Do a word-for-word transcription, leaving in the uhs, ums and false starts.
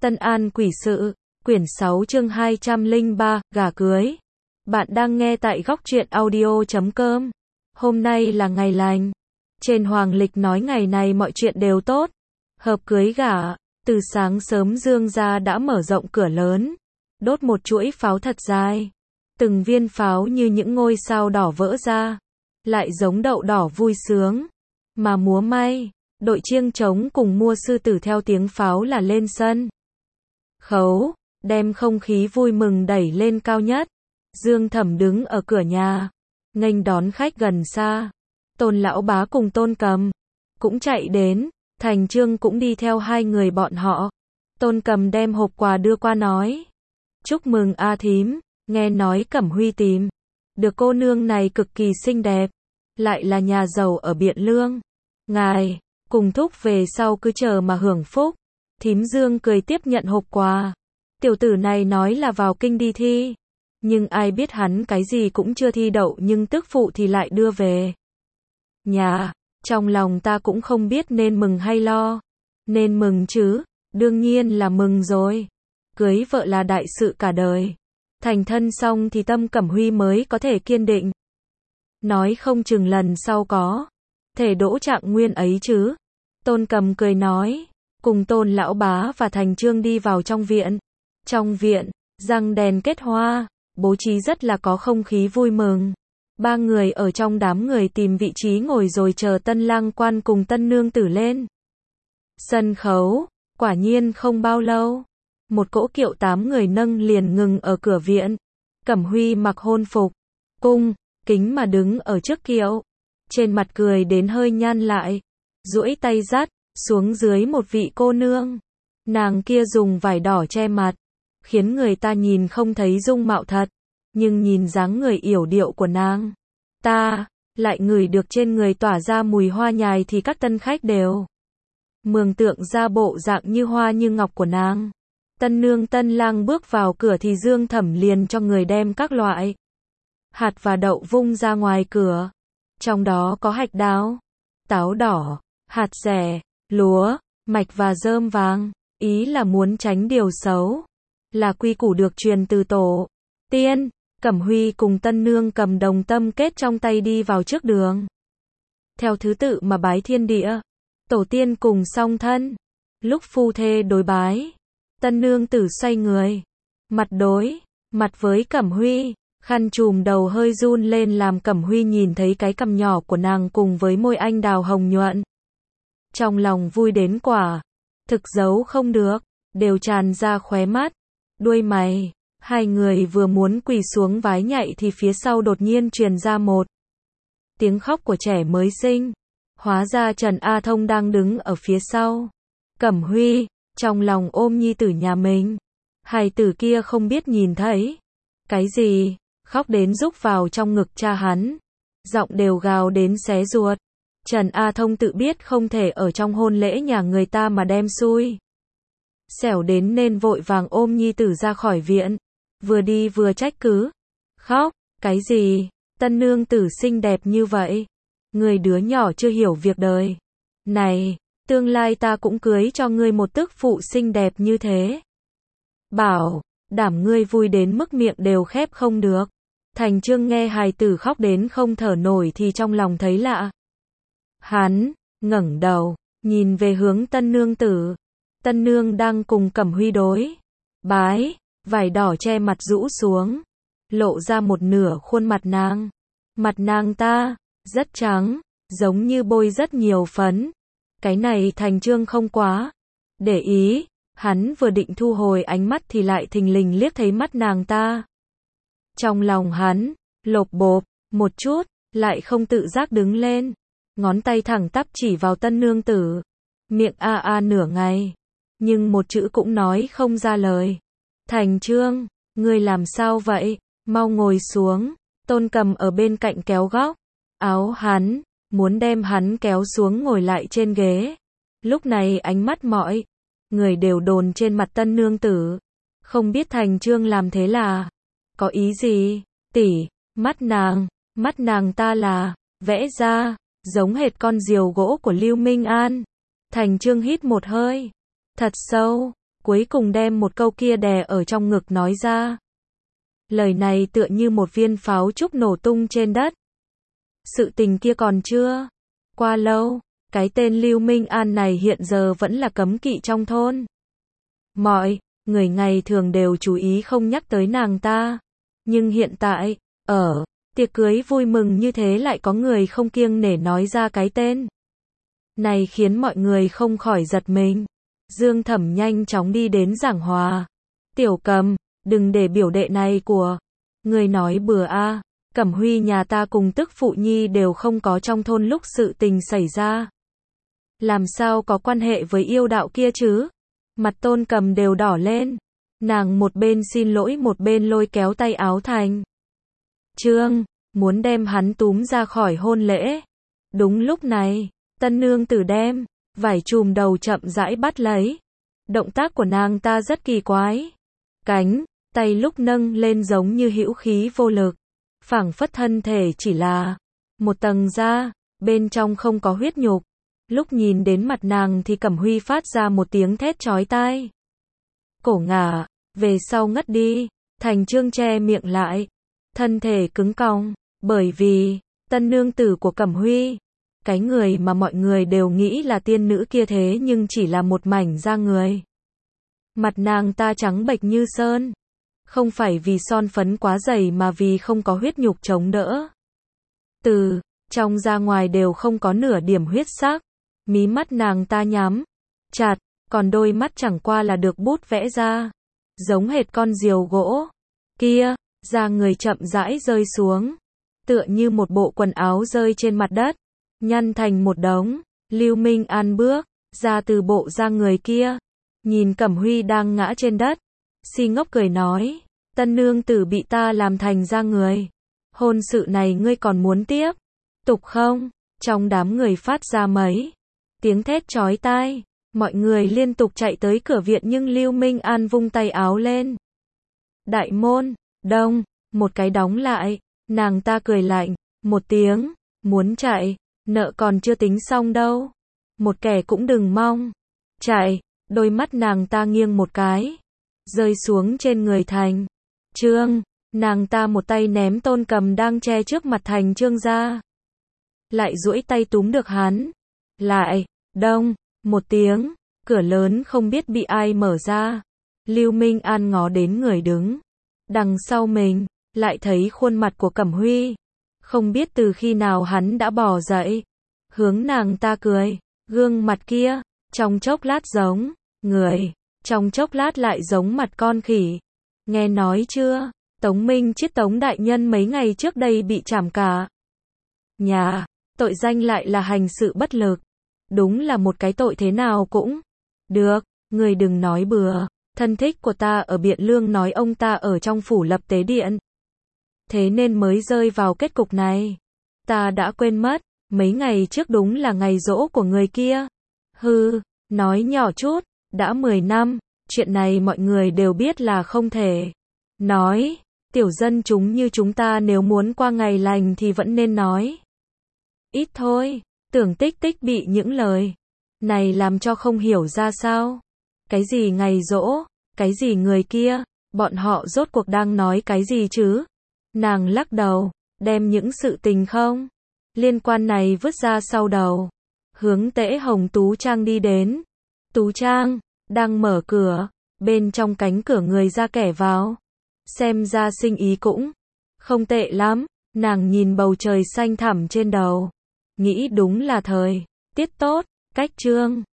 Tân An Quỷ Sự, quyển sáu chương hai trăm lẻ ba, gà cưới. Bạn đang nghe tại góc truyện audio chấm com. Hôm nay là ngày lành. Trên hoàng lịch nói ngày này mọi chuyện đều tốt. Hợp cưới gả, từ sáng sớm Dương gia đã mở rộng cửa lớn, đốt một chuỗi pháo thật dài. Từng viên pháo như những ngôi sao đỏ vỡ ra, lại giống đậu đỏ vui sướng. Mà múa may, đội chiêng trống cùng mua sư tử theo tiếng pháo là lên sân khấu, đem không khí vui mừng đẩy lên cao nhất. Dương Thẩm đứng ở cửa nhà, nghênh đón khách gần xa. Tôn lão bá cùng Tôn Cầm cũng chạy đến, Thành Trương cũng đi theo hai người bọn họ. Tôn Cầm đem hộp quà đưa qua nói: "Chúc mừng A thím, nghe nói Cẩm Huy tìm được cô nương này cực kỳ xinh đẹp, lại là nhà giàu ở Biện Lương. Ngài cùng thúc về sau cứ chờ mà hưởng phúc." Thím Dương cười tiếp nhận hộp quà. Tiểu tử này nói là vào kinh đi thi, nhưng ai biết hắn cái gì cũng chưa thi đậu nhưng tức phụ thì lại đưa về nhà. Trong lòng ta cũng không biết nên mừng hay lo. Nên mừng chứ, đương nhiên là mừng rồi. Cưới vợ là đại sự cả đời. Thành thân xong thì tâm Cẩm Huy mới có thể kiên định. Nói không chừng lần sau có thể đỗ trạng nguyên ấy chứ. Tôn Cầm cười nói, cùng Tôn lão bá và Thành Trương đi vào trong viện. Trong viện, răng đèn kết hoa, bố trí rất là có không khí vui mừng. Ba người ở trong đám người tìm vị trí ngồi rồi chờ tân lang quan cùng tân nương tử lên sân khấu. Quả nhiên không bao lâu, một cỗ kiệu tám người nâng liền ngừng ở cửa viện. Cẩm Huy mặc hôn phục, cung kính mà đứng ở trước kiệu, trên mặt cười đến hơi nhăn lại, duỗi tay dắt xuống dưới một vị cô nương. Nàng kia dùng vải đỏ che mặt, khiến người ta nhìn không thấy dung mạo thật, nhưng nhìn dáng người yểu điệu của nàng, ta lại ngửi được trên người tỏa ra mùi hoa nhài thì các tân khách đều mường tượng ra bộ dạng như hoa như ngọc của nàng. Tân nương tân lang bước vào cửa thì Dương Thẩm liền cho người đem các loại hạt và đậu vung ra ngoài cửa. Trong đó có hạch đào, táo đỏ, hạt dẻ, lúa, mạch và rơm vàng. Ý là muốn tránh điều xấu, là quy củ được truyền từ tổ tiên. Cẩm Huy cùng tân nương cầm đồng tâm kết trong tay đi vào trước đường, theo thứ tự mà bái thiên địa, tổ tiên cùng song thân. Lúc phu thê đối bái, tân nương tử xoay người, mặt đối mặt với Cẩm Huy, khăn trùm đầu hơi run lên làm Cẩm Huy nhìn thấy cái cằm nhỏ của nàng cùng với môi anh đào hồng nhuận. Trong lòng vui đến quả thực giấu không được, đều tràn ra khóe mắt, đuôi mày. Hai người vừa muốn quỳ xuống vái nhạy thì phía sau đột nhiên truyền ra một tiếng khóc của trẻ mới sinh. Hóa ra Trần A Thông đang đứng ở phía sau Cẩm Huy, trong lòng ôm nhi tử nhà mình. Hài tử kia không biết nhìn thấy cái gì, khóc đến rúc vào trong ngực cha hắn, giọng đều gào đến xé ruột. Trần A Thông tự biết không thể ở trong hôn lễ nhà người ta mà đem xui xẻo đến nên vội vàng ôm nhi tử ra khỏi viện, vừa đi vừa trách cứ. Khóc, cái gì, tân nương tử xinh đẹp như vậy, người đứa nhỏ chưa hiểu việc đời. Này, tương lai ta cũng cưới cho ngươi một tức phụ xinh đẹp như thế. Bảo đảm ngươi vui đến mức miệng đều khép không được. Thành Trương nghe hài tử khóc đến không thở nổi thì trong lòng thấy lạ. Hắn ngẩng đầu, nhìn về hướng tân nương tử. Tân nương đang cùng Cẩm Huy đối bái, vải đỏ che mặt rũ xuống, lộ ra một nửa khuôn mặt nàng. Mặt nàng ta rất trắng, giống như bôi rất nhiều phấn. Cái này Thành Trương không quá để ý, hắn vừa định thu hồi ánh mắt thì lại thình lình liếc thấy mắt nàng ta. Trong lòng hắn lộp bộp một chút, lại không tự giác đứng lên, ngón tay thẳng tắp chỉ vào tân nương tử, miệng a a nửa ngày, nhưng một chữ cũng nói không ra lời. Thành Trương, ngươi làm sao vậy? Mau ngồi xuống. Tôn Cầm ở bên cạnh kéo góc áo hắn, muốn đem hắn kéo xuống ngồi lại trên ghế. Lúc này ánh mắt mọi người đều đồn trên mặt tân nương tử. Không biết Thành Trương làm thế là có ý gì? Tỷ, mắt nàng, mắt nàng ta là vẽ ra giống hệt con diều gỗ của Lưu Minh An. Thành Trương hít một hơi thật sâu, cuối cùng đem một câu kia đè ở trong ngực nói ra. Lời này tựa như một viên pháo trúc nổ tung trên đất. Sự tình kia còn chưa qua lâu, cái tên Lưu Minh An này hiện giờ vẫn là cấm kỵ trong thôn. Mọi người ngày thường đều chú ý không nhắc tới nàng ta. Nhưng hiện tại, ở tiệc cưới vui mừng như thế lại có người không kiêng nể nói ra cái tên này, khiến mọi người không khỏi giật mình. Dương Thẩm nhanh chóng đi đến giảng hòa. Tiểu Cầm, đừng để biểu đệ này của người nói bừa a. Cẩm Huy nhà ta cùng tức phụ nhi đều không có trong thôn lúc sự tình xảy ra. Làm sao có quan hệ với yêu đạo kia chứ? Mặt Tôn Cầm đều đỏ lên. Nàng một bên xin lỗi một bên lôi kéo tay áo Thành Trương, muốn đem hắn túm ra khỏi hôn lễ. Đúng lúc này, tân nương tử đem vải trùm đầu chậm rãi bắt lấy. Động tác của nàng ta rất kỳ quái. Cánh tay lúc nâng lên giống như hữu khí vô lực, phảng phất thân thể chỉ là một tầng da, bên trong không có huyết nhục. Lúc nhìn đến mặt nàng thì Cẩm Huy phát ra một tiếng thét chói tai. Cổ ngả về sau ngất đi. Thành Trương che miệng lại, thân thể cứng cong, bởi vì tân nương tử của Cẩm Huy, cái người mà mọi người đều nghĩ là tiên nữ kia thế nhưng chỉ là một mảnh da người. Mặt nàng ta trắng bệch như sơn, không phải vì son phấn quá dày mà vì không có huyết nhục chống đỡ. Từ trong ra ngoài đều không có nửa điểm huyết sắc. Mí mắt nàng ta nhắm chặt, còn đôi mắt chẳng qua là được bút vẽ ra, giống hệt con diều gỗ. Kia, da người chậm rãi rơi xuống, tựa như một bộ quần áo rơi trên mặt đất, nhăn thành một đống. Lưu Minh An bước ra từ bộ da người kia, nhìn Cẩm Huy đang ngã trên đất, si ngốc cười nói, tân nương tử bị ta làm thành da người, hôn sự này ngươi còn muốn tiếp tục không? Trong đám người phát ra mấy tiếng thét chói tai, mọi người liên tục chạy tới cửa viện nhưng Lưu Minh An vung tay áo lên. Đại môn, đông, một cái đóng lại, nàng ta cười lạnh, một tiếng, muốn chạy, nợ còn chưa tính xong đâu. Một kẻ cũng đừng mong chạy. Đôi mắt nàng ta nghiêng một cái, rơi xuống trên người Thành Trương. Nàng ta một tay ném Tôn Cầm đang che trước mặt Thành Trương ra, lại duỗi tay túm được hắn lại. Đông, một tiếng, cửa lớn không biết bị ai mở ra. Lưu Minh An ngó đến người đứng đằng sau mình, lại thấy khuôn mặt của Cẩm Huy. Không biết từ khi nào hắn đã bò dậy, hướng nàng ta cười. Gương mặt kia, trong chốc lát giống người, trong chốc lát lại giống mặt con khỉ. Nghe nói chưa, Tống Minh Chiết Tống đại nhân mấy ngày trước đây bị trảm cả nhà, tội danh lại là hành sự bất lực. Đúng là một cái tội thế nào cũng được. Người đừng nói bừa. Thân thích của ta ở Biện Lương nói ông ta ở trong phủ lập tế điện, thế nên mới rơi vào kết cục này. Ta đã quên mất, mấy ngày trước đúng là ngày giỗ của người kia. Hừ, nói nhỏ chút, đã mười năm, chuyện này mọi người đều biết là không thể nói. Tiểu dân chúng như chúng ta nếu muốn qua ngày lành thì vẫn nên nói ít thôi. Tưởng Tích Tích bị những lời này làm cho không hiểu ra sao. Cái gì ngày giỗ, cái gì người kia, bọn họ rốt cuộc đang nói cái gì chứ? Nàng lắc đầu, đem những sự tình không liên quan này vứt ra sau đầu, hướng Tễ Hồng Tú Trang đi đến. Tú Trang đang mở cửa, bên trong cánh cửa người ra kẻ vào, xem ra sinh ý cũng không tệ lắm. Nàng nhìn bầu trời xanh thẳm trên đầu, nghĩ đúng là thời tiết tốt. Cách Trương